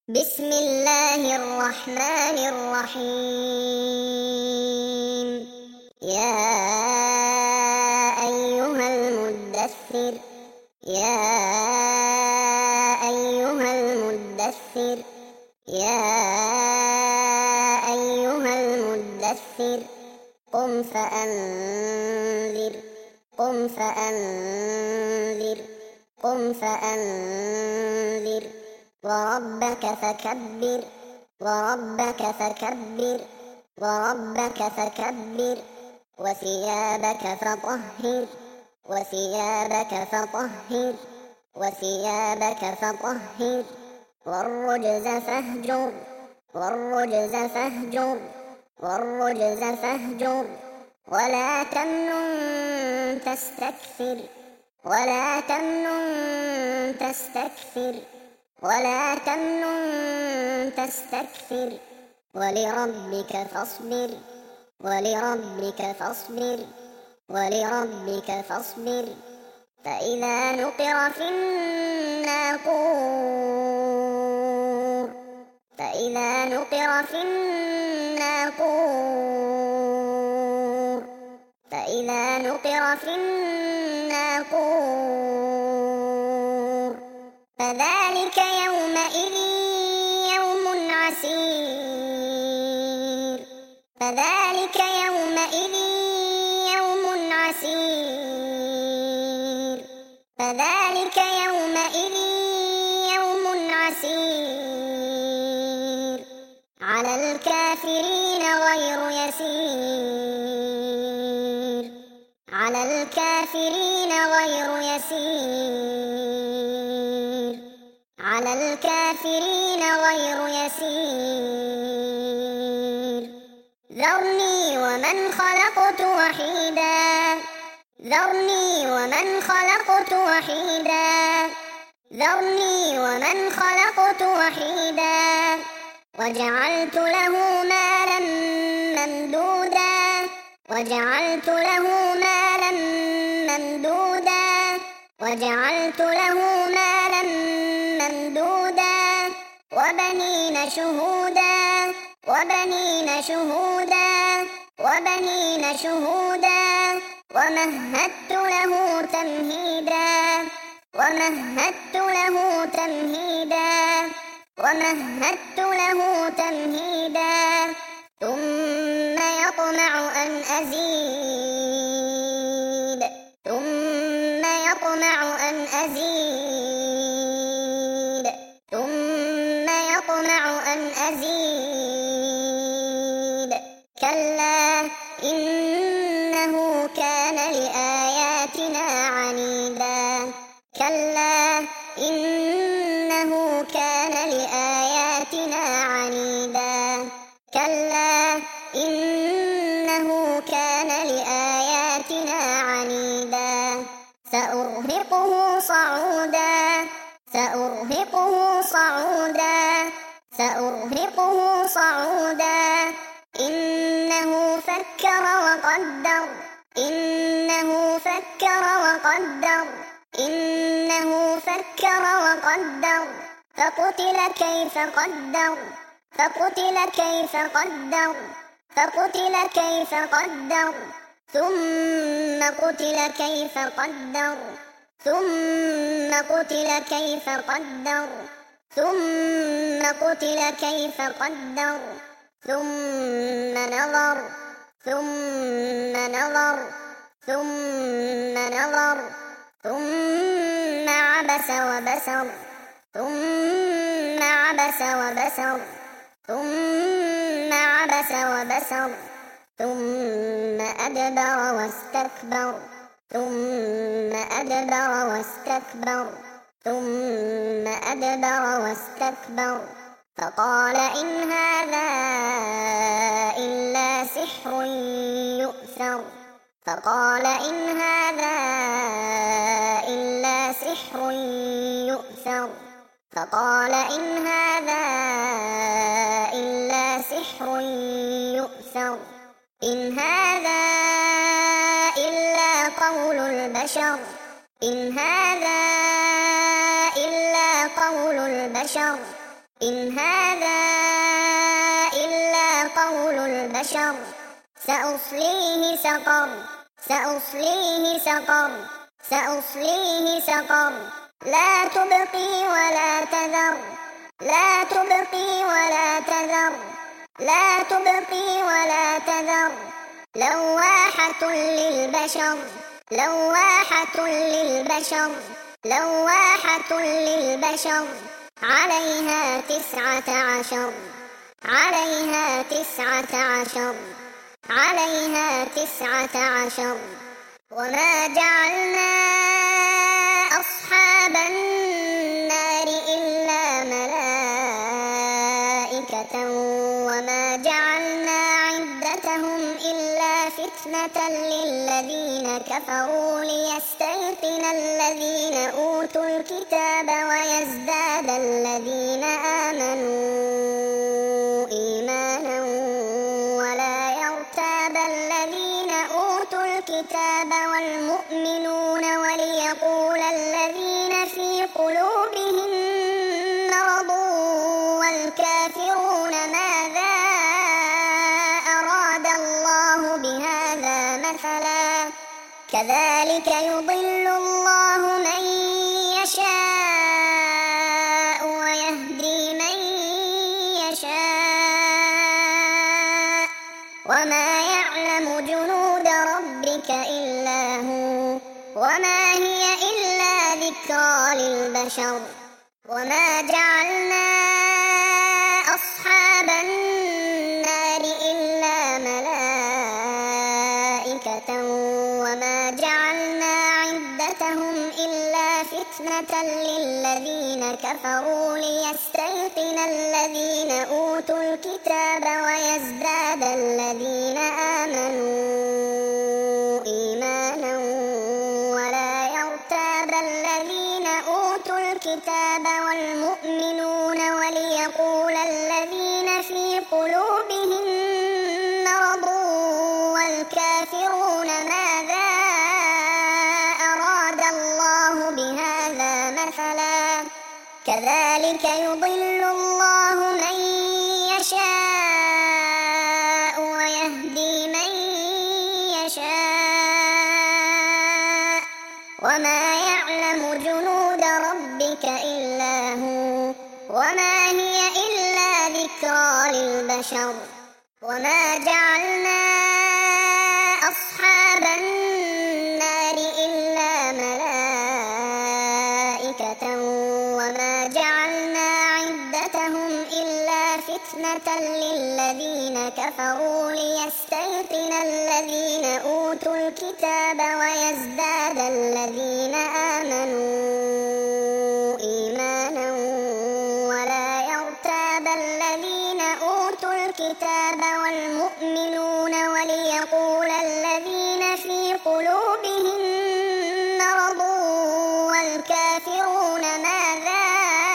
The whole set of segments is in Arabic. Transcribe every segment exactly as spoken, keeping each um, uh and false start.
بسم الله الرحمن الرحيم. يا أيها المدثر يا أيها المدثر يا أيها المدثر قم فأنذر قم فأنذر قم فأنذر وربك فكبر وربك فكبر وربك فكبر وثيابك فطهر وثيابك فطهر وثيابك فطهر والرجز فاهجر والرجز فاهجر والرجز فاهجر ولا تمنن تستكثر ولا تمنن تستكثر ولا تمنن تستكثر ولربك فاصبر ولربك فاصبر ولربك فاصبر فإذا نقر في الناقور فإذا نقر في الناقور فإذا نقر في الناقور فذلك يومئذ يوم عسير فذلك يومئذ يوم عسير فذلك يومئذ يوم عسير على الكافرين غير يسير على الكافرين غير يسير على الكافرين غير يسير ذرني ومن خلقت وحيدا ذرني ومن خلقت وحيدا ذرني ومن خلقت وحيدا وجعلت له مالا ممدودا وجعلت له مالا ممدودا وجعلت له مالا ممدودا وبنين شهودا وبنين شهودا وبنين شهودا ومهدت له تمهيدا ومهدت له تمهيدا ومهدت له تمهيدا ثم يطمع أن أزيد ثم يطمع أن أزيد ثم يطمع أن أزيد كلا إنه كان لآياتنا عنيدا كلا إنه كان لآياتنا عنيدا كلا إنه كان لآياتنا عنيدا سأرهقه صعودا سأرهقه صعودا سأرهقه صعودا إنه فكر وقدر إنه فكر وقدر إنه فكر وقدر فقتل كيف قدر فقتل كيف قدر فقتل كيف قدر ثم قتل كيف قدر ثم قتل كيف قدر ثم قتل كيف قدر ثم نظر ثم نظر ثم نظر ثم عبس وبسر ثم عبس وبسر ثم عبس وبسر ثم أدبر واستكبر ثم أدبر واستكبر ثم أدبر واستكبر فقال إن هذا إلا سحر يؤثر فقال إن هذا إلا سحر يؤثر فقال إن هذا إلا سحر يؤثر إن هذا إلا قول البشر إن هذا إلا قول البشر إن البشر سأصليه سقر سأصليه سقر سأصليه سقر لا تبقي ولا تذر لا تبقي ولا تذر لا تبقي ولا تذر لواحة للبشر لواحة للبشر لواحة للبشر عليها تسعة عشر عليها تسعة عشر عليها تسعة عشر وما جعلنا أصحاب النار إلا ملائكة وما جعلنا عدتهم إلا فتنة للذين كفروا ليستيقن الذين أوتوا الكتاب ويزداد الذين آمنوا إيمانا ولا يرتاب الذين أوتوا الكتاب والمؤمنون وليقول الذين في قلوبهم مرض والكافرون ماذا أراد الله بهذا مثلا كذلك يضل الله من يشاء ويهدي من يشاء وما يعلم جنود ربك إلا هو وما هي إلا ذكرى للبشر وما جعلنا أصحاب النار إلا ملائكة وما جعلنا عدتهم إلا فتنة للذين كفروا ليستيقن الذين أوتوا الكتاب ويزداد الذين آمنوا إيمانا ولا يرتاب الذين أوتوا الكتاب والمؤمنون وليقول الذين في قلوبهم مرض والكافرون ماذا أراد الله بهذا مثلا كذلك يضل الله من يشاء ويهدي من يشاء وما يعلم جنود ربك إلا هو وما هي إلا ذكرى للبشر وما جعلنا أصحاب النار إلا ملائكة وما جعلنا عدتهم إلا فتنة للذين كفروا ليستيقن الذين أوتوا الكتاب ويزداد الذين آمنوا إيمانا ولا يرتاب الذين أوتوا الكتاب والمؤمنون وليقول الذين في قلوبهم مرض والكافرون ماذا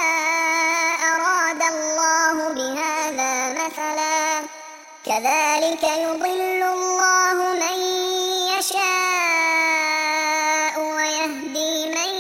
أراد الله بهذا مثلا كذلك يضل الله من يشاء ويهدي من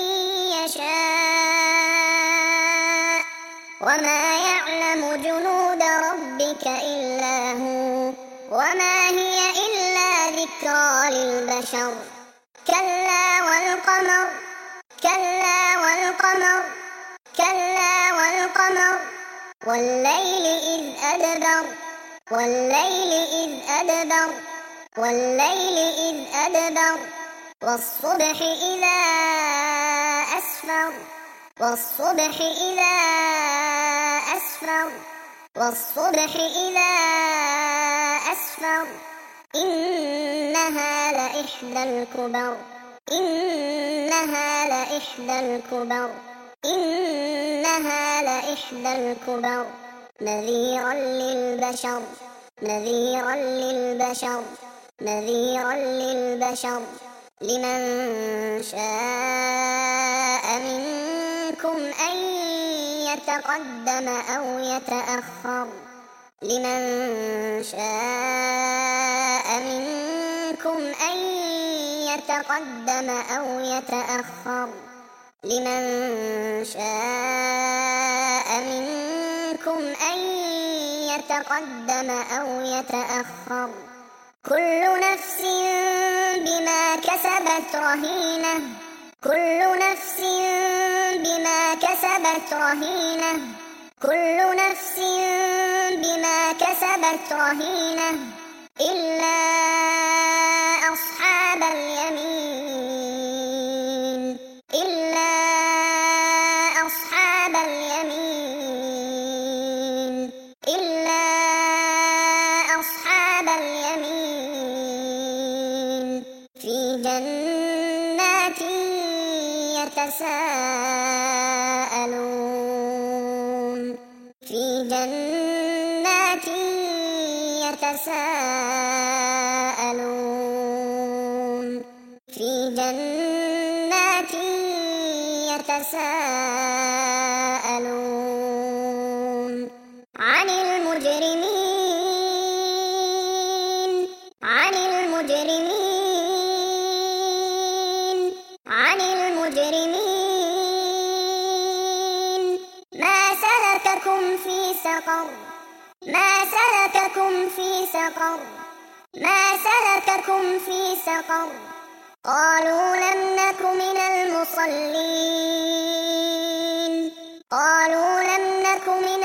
يشاء وما يعلم جنود ربك إلا هو وما هي إلا ذكرى للبشر كلا والقمر كلا والقمر كلا والقمر والليل إذ أدبر والليل إذ أدبر والليل إذ أدبر والصبح إذا أسفر والصبح إذا أسفر والصبح إذا أسفر إنها لإحدى الكبر إنها لإحدى الكبر إنها لإحدى الكبر نذيرا للبشر نذيرا للبشر نذيرا للبشر لمن شاء منكم أن يتقدم أو يتأخر لمن شاء منكم أن يتقدم أو يتأخر لمن شاء منكم أن يتقدم أو يتأخر كل نفس بما كسبت رهينة كل نفس بما كسبت رهينة كل نفس بما كسبت رهينة إلا أصحاب اليمين إلا أصحاب اليمين إلا أصحاب اليمين في جنات يتساءلون في جنات يتساءلون في جنات يتساءلون عن المجرمين عن المجرمين عن المجرمين ما سلككم في سقر ما سلككم في سقر ما سلككم في سقر قالوا لم نك من المصلين قالوا لم نك من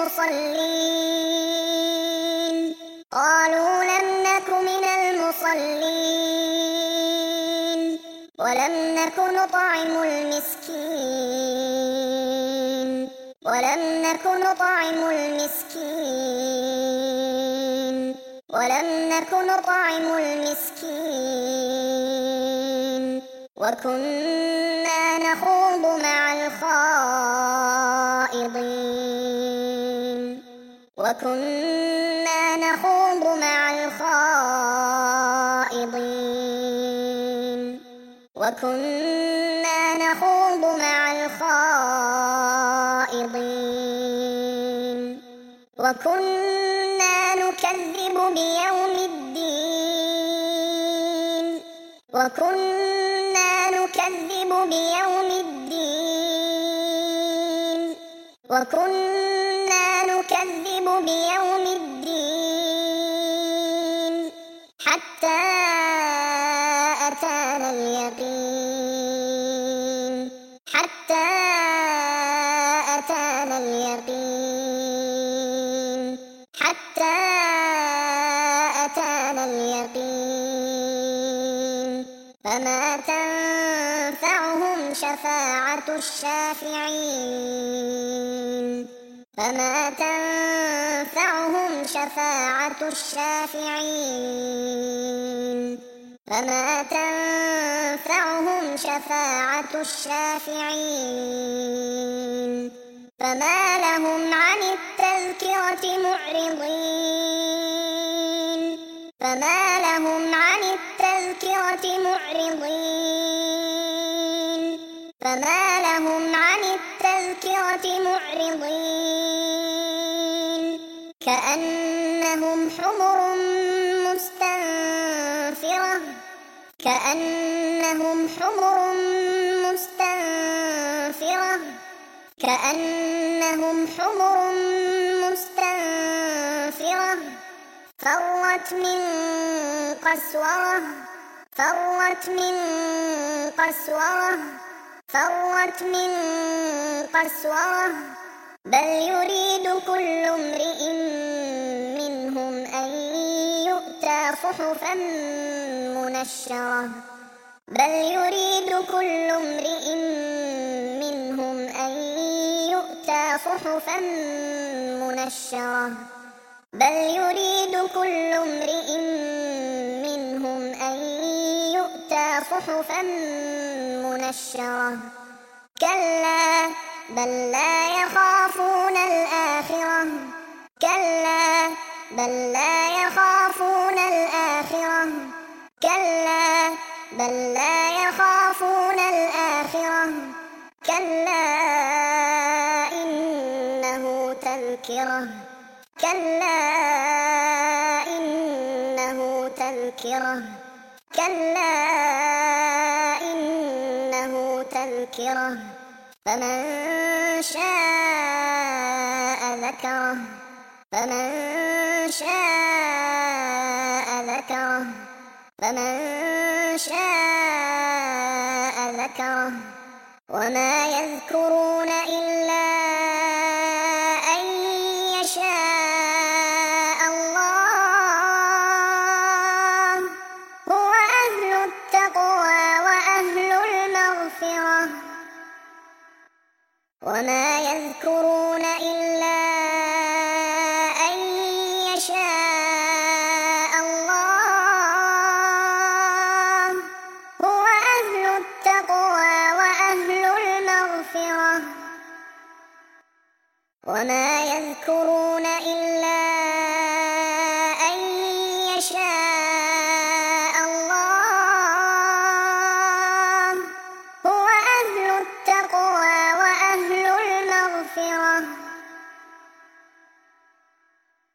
المصلين قالوا لم نك من المصلين ولم نك نطعم المسكين ولم نك نطعم المسكين ولم نك نطعم المسكين وكنا نخوض مع الخائضين وكنا نخوض مع الخائضين وكنا نخوض مع الخائضين وكنا نكذب بيوم الدين وكنا نكذب بيوم الدين وكنا نكذب بيوم الدين حتى أتانا اليقين حتى أتانا اليقين حتى أتانا اليقين فما تنفعهم شفاعة الشافعين فما تنفعهم شفاعة الشافعين فما تنفعهم شفاعة الشافعين فما لهم عن التذكرة معرضين فما لهم عن التذكرة معرضين فما لهم عن التذكرة معرضين كأنهم حمر مستنفرة كأنهم حمر مستنفرة كأنهم حمر مستنفرة فرت من قسورة فرت من قسورة فرت من قسورة بل يريد كل امرئ منهم أن يؤتى صحفا منشرة بل يريد كل امرئ منهم أن يؤتى صحفا منشرة بل يريد كل امرئ منهم أن يؤتى صحفا منشرة كلا بل لا يخافون الآخرة كلا بل لا يخافون الآخرة كلا بل لا يخافون الآخرة كلا إنه تذكرة كلا إنه تذكرة كلا إنه تذكرة فمن شاء ذكره فمن شاء ذكره فمن شاء ذكره وما يذكرون إلا أن يشاء الله هو أهل التقوى وأهل المغفرة وما يذكرون إلا أن يشاء الله هو أهل التقوى وأهل المغفرة وما يذكرون إلا